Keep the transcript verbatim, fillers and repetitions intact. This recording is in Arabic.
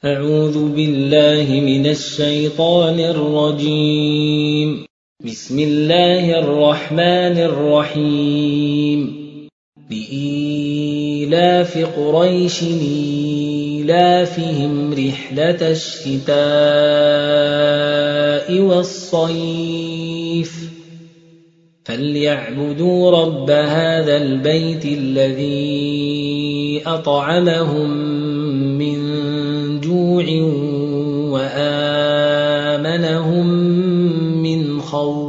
أعوذ بالله من الشيطان الرجيم. بسم الله الرحمن الرحيم. لإيلاف قريش إيلافهم رحلة الشتاء والصيف فليعبدوا رب هذا البيت الذي أطعمهم من جوع وآمنهم من خوف.